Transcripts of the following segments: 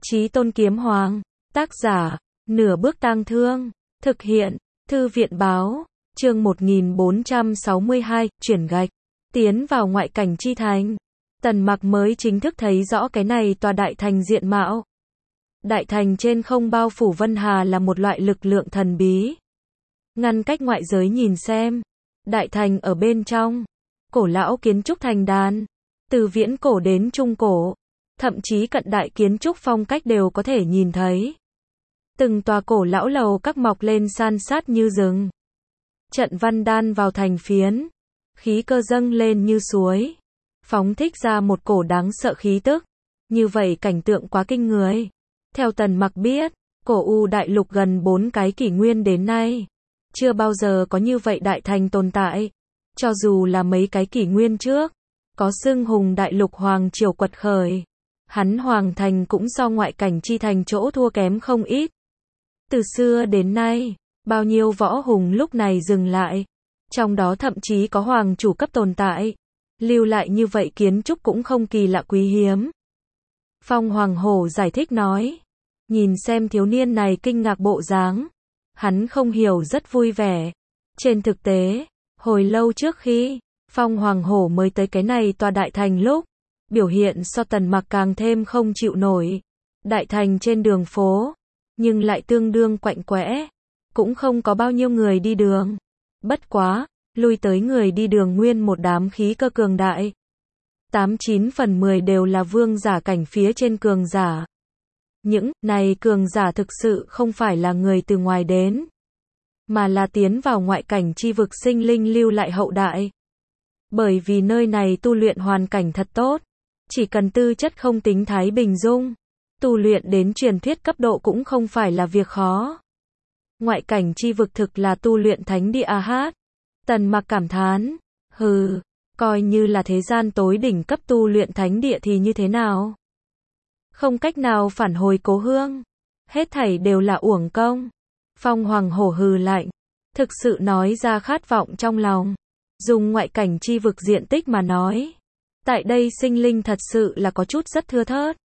Chí Tôn Kiếm Hoàng, tác giả, Nửa Bước Tang Thương, thực hiện, Thư viện báo, chương 1462, chuyển gạch, tiến vào ngoại cảnh chi thành. Tần Mặc mới chính thức thấy rõ cái này tòa đại thành diện mạo. Đại thành trên không bao phủ Vân Hà là một loại lực lượng thần bí. Ngăn cách ngoại giới nhìn xem, đại thành ở bên trong, cổ lão kiến trúc thành đàn, từ viễn cổ đến trung cổ, thậm chí cận đại kiến trúc phong cách đều có thể nhìn thấy. Từng tòa cổ lão lầu các mọc lên san sát như rừng. Trận văn đan vào thành phiến, khí cơ dâng lên như suối, phóng thích ra một cổ đáng sợ khí tức. Như vậy cảnh tượng quá kinh người. Theo Tần Mặc biết, cổ U đại lục gần 4 cái kỷ nguyên đến nay, chưa bao giờ có như vậy đại thành tồn tại. Cho dù là mấy cái kỷ nguyên trước, có xưng hùng đại lục hoàng triều quật khởi, hắn hoàng thành cũng do ngoại cảnh chi thành chỗ thua kém không ít. Từ xưa đến nay, bao nhiêu võ hùng lúc này dừng lại, trong đó thậm chí có hoàng chủ cấp tồn tại, lưu lại như vậy kiến trúc cũng không kỳ lạ quý hiếm. Phong Hoàng Hổ giải thích nói, nhìn xem thiếu niên này kinh ngạc bộ dáng, hắn không hiểu rất vui vẻ. Trên thực tế, hồi lâu trước khi Phong Hoàng Hổ mới tới cái này tòa đại thành lúc, biểu hiện so Tần Mặc càng thêm không chịu nổi. Đại thành trên đường phố, nhưng lại tương đương quạnh quẽ, cũng không có bao nhiêu người đi đường. Bất quá, lui tới người đi đường nguyên một đám khí cơ cường đại. 89 phần 10 đều là vương giả cảnh phía trên cường giả. Những này cường giả thực sự không phải là người từ ngoài đến, mà là tiến vào ngoại cảnh chi vực sinh linh lưu lại hậu đại. Bởi vì nơi này tu luyện hoàn cảnh thật tốt, chỉ cần tư chất không tính thái bình dung, tu luyện đến truyền thuyết cấp độ cũng không phải là việc khó. Ngoại cảnh chi vực thực là tu luyện thánh địa a hát. Tần Mặc cảm thán, hừ, coi như là thế gian tối đỉnh cấp tu luyện thánh địa thì như thế nào? Không cách nào phản hồi cố hương, hết thảy đều là uổng công. Phong Hoàng Hổ hừ lạnh, thực sự nói ra khát vọng trong lòng. Dùng ngoại cảnh chi vực diện tích mà nói, tại đây sinh linh thật sự là có chút rất thưa thớt.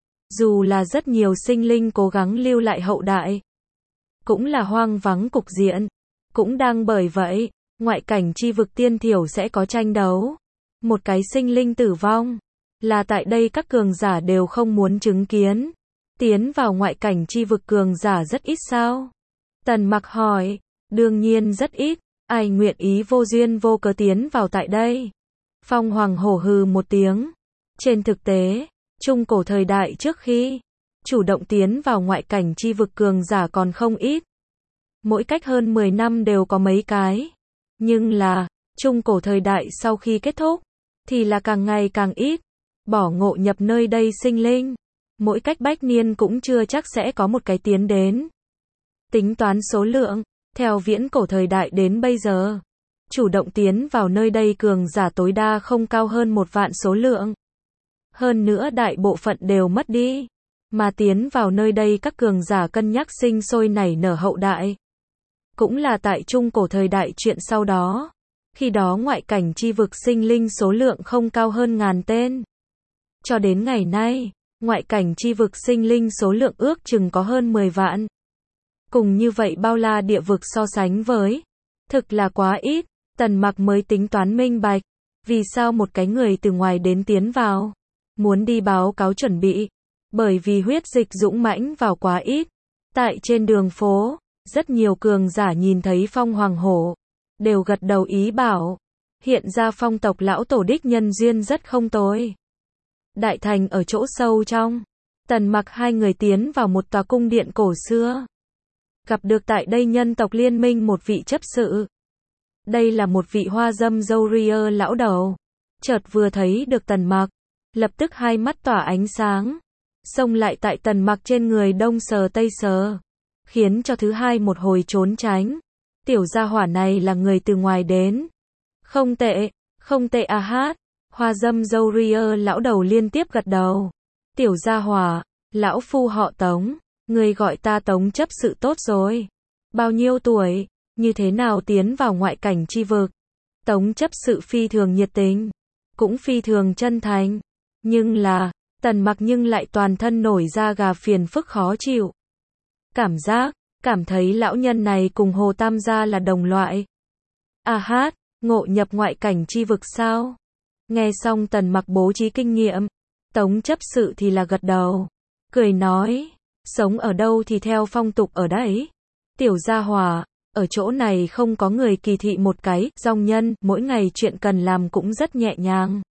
Dù là rất nhiều sinh linh cố gắng lưu lại hậu đại, cũng là hoang vắng cục diện. Cũng đang bởi vậy, ngoại cảnh chi vực tiên thiểu sẽ có tranh đấu. Một cái sinh linh tử vong, là tại đây các cường giả đều không muốn chứng kiến. Tiến vào ngoại cảnh chi vực cường giả rất ít sao? Tần Mặc hỏi, đương nhiên rất ít, ai nguyện ý vô duyên vô cớ tiến vào tại đây? Phong Hoàng Hổ hừ một tiếng. Trên thực tế, trung cổ thời đại trước khi chủ động tiến vào ngoại cảnh chi vực cường giả còn không ít. Mỗi cách hơn 10 năm đều có mấy cái. Nhưng là, trung cổ thời đại sau khi kết thúc, thì là càng ngày càng ít. Bỏ ngộ nhập nơi đây sinh linh, mỗi cách bách niên cũng chưa chắc sẽ có một cái tiến đến. Tính toán số lượng, theo viễn cổ thời đại đến bây giờ, chủ động tiến vào nơi đây cường giả tối đa không cao hơn 1 vạn số lượng. Hơn nữa đại bộ phận đều mất đi, mà tiến vào nơi đây các cường giả cân nhắc sinh sôi nảy nở hậu đại. Cũng là tại trung cổ thời đại chuyện sau đó, khi đó ngoại cảnh chi vực sinh linh số lượng không cao hơn 1000 tên. Cho đến ngày nay, ngoại cảnh chi vực sinh linh số lượng ước chừng có hơn 10 vạn. Cùng như vậy bao la địa vực so sánh với, thực là quá ít. Tần Mặc mới tính toán minh bạch, vì sao một cái người từ ngoài đến tiến vào, muốn đi báo cáo chuẩn bị, bởi vì huyết dịch dũng mãnh vào quá ít. Tại trên đường phố, rất nhiều cường giả nhìn thấy Phong Hoàng Hổ, đều gật đầu ý bảo, hiện ra phong tộc lão tổ đích nhân duyên rất không tồi. Đại thành ở chỗ sâu trong, Tần Mặc hai người tiến vào một tòa cung điện cổ xưa. Gặp được tại đây nhân tộc liên minh một vị chấp sự. Đây là một vị hoa dâm râu ria lão đầu. Chợt vừa thấy được Tần Mặc, lập tức hai mắt tỏa ánh sáng, xông lại tại Tần Mặc trên người đông sờ tây sờ, khiến cho thứ hai một hồi trốn tránh. Tiểu gia hỏa này là người từ ngoài đến. Không tệ a hát. Hoa dâm râu ria lão đầu liên tiếp gật đầu. Tiểu gia hỏa, lão phu họ Tống, người gọi ta Tống chấp sự tốt rồi. Bao nhiêu tuổi, như thế nào tiến vào ngoại cảnh chi vực? Tống chấp sự phi thường nhiệt tình, cũng phi thường chân thành. Nhưng là, Tần Mặc nhưng lại toàn thân nổi da gà phiền phức khó chịu. Cảm thấy lão nhân này cùng Hồ Tam gia là đồng loại. À hát, ngộ nhập ngoại cảnh chi vực sao? Nghe xong Tần Mặc bố trí kinh nghiệm, Tống chấp sự thì là gật đầu, cười nói, sống ở đâu thì theo phong tục ở đấy. Tiểu gia hỏa, ở chỗ này không có người kỳ thị một cái, dòng nhân, mỗi ngày chuyện cần làm cũng rất nhẹ nhàng.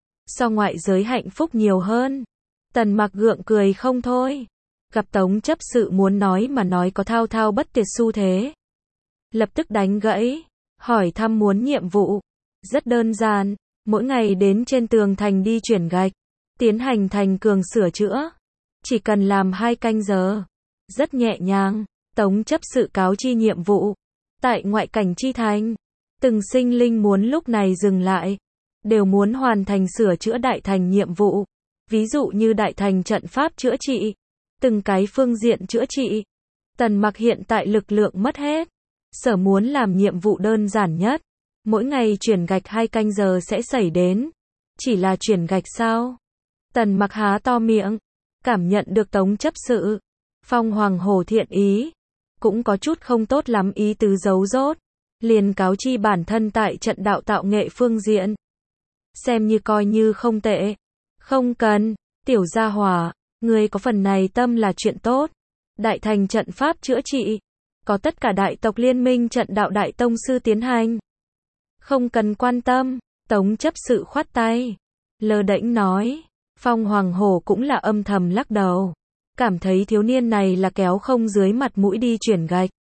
So ngoại giới hạnh phúc nhiều hơn. Tần Mặc gượng cười không thôi. Gặp Tống chấp sự muốn nói mà nói có thao thao bất tuyệt xu thế. Lập tức đánh gãy, hỏi thăm muốn nhiệm vụ. Rất đơn giản, mỗi ngày đến trên tường thành đi chuyển gạch, tiến hành thành cường sửa chữa. Chỉ cần làm 2 canh giờ. Rất nhẹ nhàng. Tống chấp sự cáo chi nhiệm vụ. Tại ngoại cảnh chi thành, từng sinh linh muốn lúc này dừng lại, đều muốn hoàn thành sửa chữa đại thành nhiệm vụ. Ví dụ như đại thành trận pháp chữa trị, từng cái phương diện chữa trị. Tần Mặc hiện tại lực lượng mất hết, sở muốn làm nhiệm vụ đơn giản nhất, mỗi ngày chuyển gạch 2 canh giờ sẽ xảy đến. Chỉ là chuyển gạch sao? Tần Mặc há to miệng, cảm nhận được Tống chấp sự phong hoàng hổ thiện ý, cũng có chút không tốt lắm ý tứ giấu rốt, liền cáo chi bản thân tại trận đạo tạo nghệ phương diện, xem như coi như không tệ. Không cần, tiểu gia hỏa, người có phần này tâm là chuyện tốt. Đại thành trận pháp chữa trị, có tất cả đại tộc liên minh trận đạo đại tông sư tiến hành. Không cần quan tâm. Tống chấp sự khoát tay, lơ đễnh nói. Phong hoàng hổ cũng là âm thầm lắc đầu, cảm thấy thiếu niên này là kéo không dưới mặt mũi đi chuyển gạch.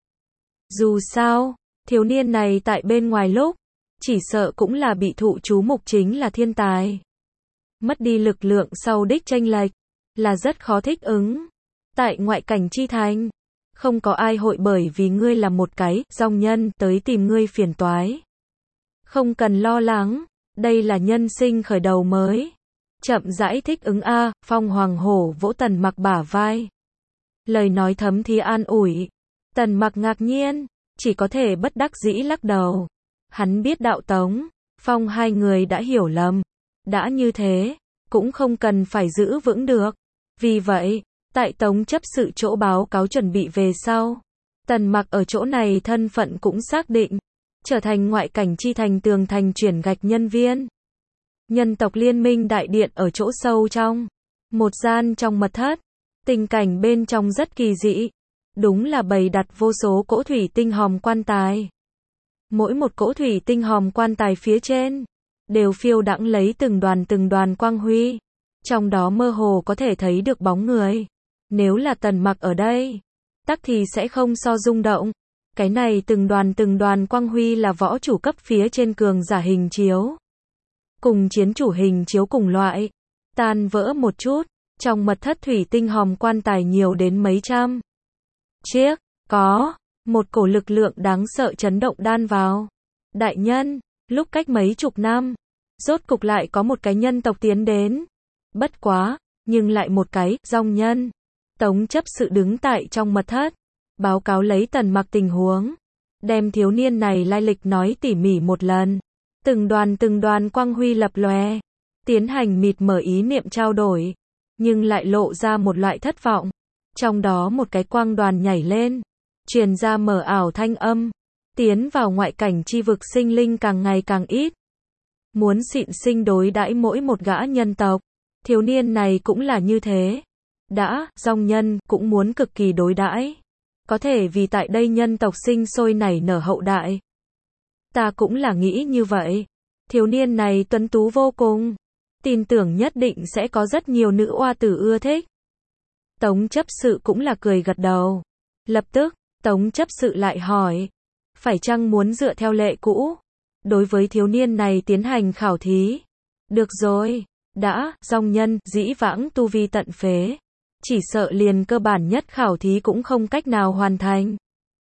Dù sao, thiếu niên này tại bên ngoài lúc, chỉ sợ cũng là bị thụ chú mục chính là thiên tài. Mất đi lực lượng sau đích chênh lệch, là rất khó thích ứng. Tại ngoại cảnh chi thành, không có ai hội bởi vì ngươi là một cái dòng nhân tới tìm ngươi phiền toái. Không cần lo lắng, đây là nhân sinh khởi đầu mới. Chậm rãi thích ứng a. Phong hoàng hổ vỗ Tần Mặc bả vai, lời nói thấm thía an ủi. Tần Mặc ngạc nhiên, chỉ có thể bất đắc dĩ lắc đầu. Hắn biết đạo Tống, Phong hai người đã hiểu lầm. Đã như thế, cũng không cần phải giữ vững được. Vì vậy, tại Tống chấp sự chỗ báo cáo chuẩn bị về sau, Tần Mặc ở chỗ này thân phận cũng xác định, trở thành ngoại cảnh chi thành tường thành chuyển gạch nhân viên. Nhân tộc liên minh đại điện ở chỗ sâu trong một gian trong mật thất, tình cảnh bên trong rất kỳ dị, đúng là bày đặt vô số cỗ thủy tinh hòm quan tài. Mỗi một cỗ thủy tinh hòm quan tài phía trên đều phiêu đãng lấy từng đoàn quang huy, trong đó mơ hồ có thể thấy được bóng người. Nếu là Tần Mặc ở đây, tắc thì sẽ không so rung động. Cái này từng đoàn quang huy là võ chủ cấp phía trên cường giả hình chiếu, cùng chiến chủ hình chiếu cùng loại, tan vỡ một chút. Trong mật thất thủy tinh hòm quan tài nhiều đến mấy trăm chiếc, có một cổ lực lượng đáng sợ chấn động đan vào. Đại nhân, lúc cách mấy chục năm, rốt cục lại có một cái nhân tộc tiến đến. Bất quá, nhưng lại một cái dòng nhân. Tống chấp sự đứng tại trong mật thất, báo cáo lấy Tần Mặc tình huống, đem thiếu niên này lai lịch nói tỉ mỉ một lần. Từng đoàn quang huy lập lòe, tiến hành mịt mở ý niệm trao đổi, nhưng lại lộ ra một loại thất vọng. Trong đó một cái quang đoàn nhảy lên, truyền ra mờ ảo thanh âm, tiến vào ngoại cảnh chi vực sinh linh càng ngày càng ít. Muốn xịn sinh đối đãi mỗi một gã nhân tộc, thiếu niên này cũng là như thế. Dòng nhân cũng muốn cực kỳ đối đãi. Có thể vì tại đây nhân tộc sinh sôi nảy nở hậu đại. Ta cũng là nghĩ như vậy. Thiếu niên này tuấn tú vô cùng, tin tưởng nhất định sẽ có rất nhiều nữ oa tử ưa thích. Tống chấp sự cũng là cười gật đầu. Lập tức, Tống chấp sự lại hỏi, phải chăng muốn dựa theo lệ cũ, đối với thiếu niên này tiến hành khảo thí? Được rồi, dòng nhân, dĩ vãng tu vi tận phế, chỉ sợ liền cơ bản nhất khảo thí cũng không cách nào hoàn thành.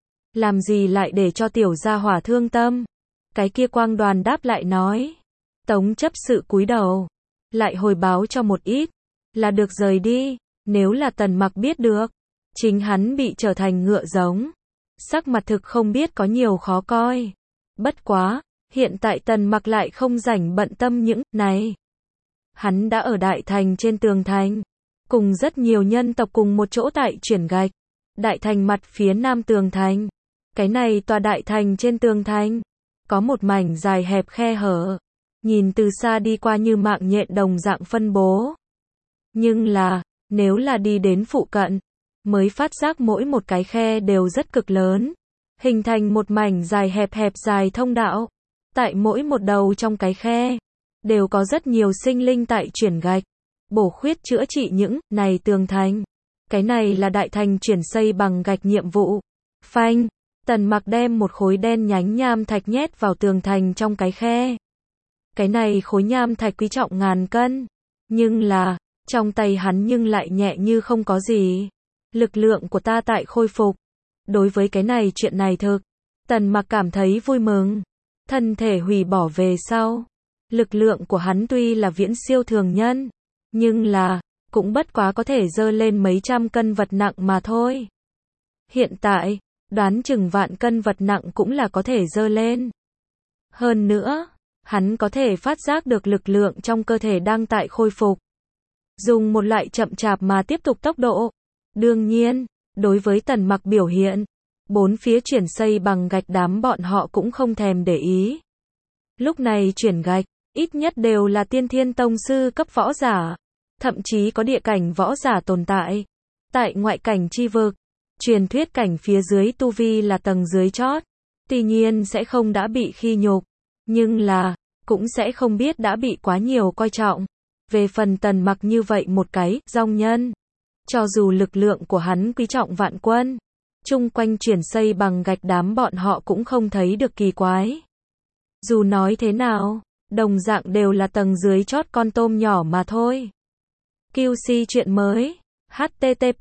Làm gì lại để cho tiểu gia hỏa thương tâm? Cái kia quang đoàn đáp lại nói. Tống chấp sự cúi đầu, lại hồi báo cho một ít, là được rời đi. Nếu là Tần Mặc biết được, chính hắn bị trở thành ngựa giống, sắc mặt thực không biết có nhiều khó coi. Bất quá, hiện tại Tần Mặc lại không rảnh bận tâm những này. hắn đã ở Đại Thành trên tường thành, cùng rất nhiều nhân tộc cùng một chỗ tại chuyển gạch. Đại Thành mặt phía nam tường thành. Cái này tòa Đại Thành trên tường thành, có một mảnh dài hẹp khe hở, nhìn từ xa đi qua như mạng nhện đồng dạng phân bố. Nhưng là, nếu là đi đến phụ cận, mới phát giác mỗi một cái khe đều rất cực lớn, hình thành một mảnh dài hẹp dài thông đạo. Tại mỗi một đầu trong cái khe, đều có rất nhiều sinh linh tại chuyển gạch, bổ khuyết chữa trị những này tường thành. Cái này là Đại Thành chuyển xây bằng gạch nhiệm vụ. Phanh, Tần Mặc đem một khối đen nhánh nham thạch nhét vào tường thành trong cái khe. Cái này khối nham thạch quý trọng ngàn cân, nhưng là, trong tay hắn nhưng lại nhẹ như không có gì. Lực lượng của ta tại khôi phục. Đối với cái này chuyện này thực, Tần Mặc cảm thấy vui mừng. Thân thể hủy bỏ về sau, lực lượng của hắn tuy là viễn siêu thường nhân, nhưng là, cũng bất quá có thể dơ lên mấy trăm cân vật nặng mà thôi. Hiện tại, đoán chừng vạn cân vật nặng cũng là có thể dơ lên. Hơn nữa, hắn có thể phát giác được lực lượng trong cơ thể đang tại khôi phục. Dùng một loại chậm chạp mà tiếp tục tốc độ. Đương nhiên, đối với Tần Mặc biểu hiện, bốn phía chuyển xây bằng gạch đám bọn họ cũng không thèm để ý. Lúc này chuyển gạch, ít nhất đều là tiên thiên tông sư cấp võ giả, thậm chí có địa cảnh võ giả tồn tại. Tại ngoại cảnh chi vực, truyền thuyết cảnh phía dưới tu vi là tầng dưới chót, tuy nhiên sẽ không đã bị khi nhục, nhưng là, cũng sẽ không biết đã bị quá nhiều coi trọng. Về phần Tần Mặc như vậy một cái, dòng nhân, cho dù lực lượng của hắn quý trọng vạn quân, chung quanh chuyển xây bằng gạch đám bọn họ cũng không thấy được kỳ quái. Dù nói thế nào, đồng dạng đều là tầng dưới chót con tôm nhỏ mà thôi. QC chuyện mới. http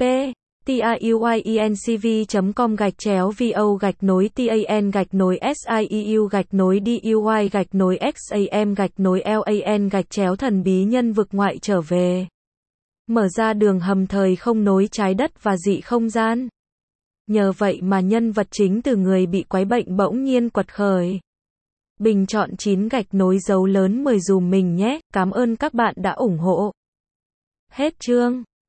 tiuyencv.com/vo-sieu-duy-xam-lan-thần bí nhân vực ngoại trở về. Mở ra đường hầm thời không nối trái đất và dị không gian. Nhờ vậy mà nhân vật chính từ người bị quái bệnh bỗng nhiên quật khởi. Bình chọn 9 gạch nối dấu lớn 10 dùm mình nhé. Cảm ơn các bạn đã ủng hộ. Hết chương.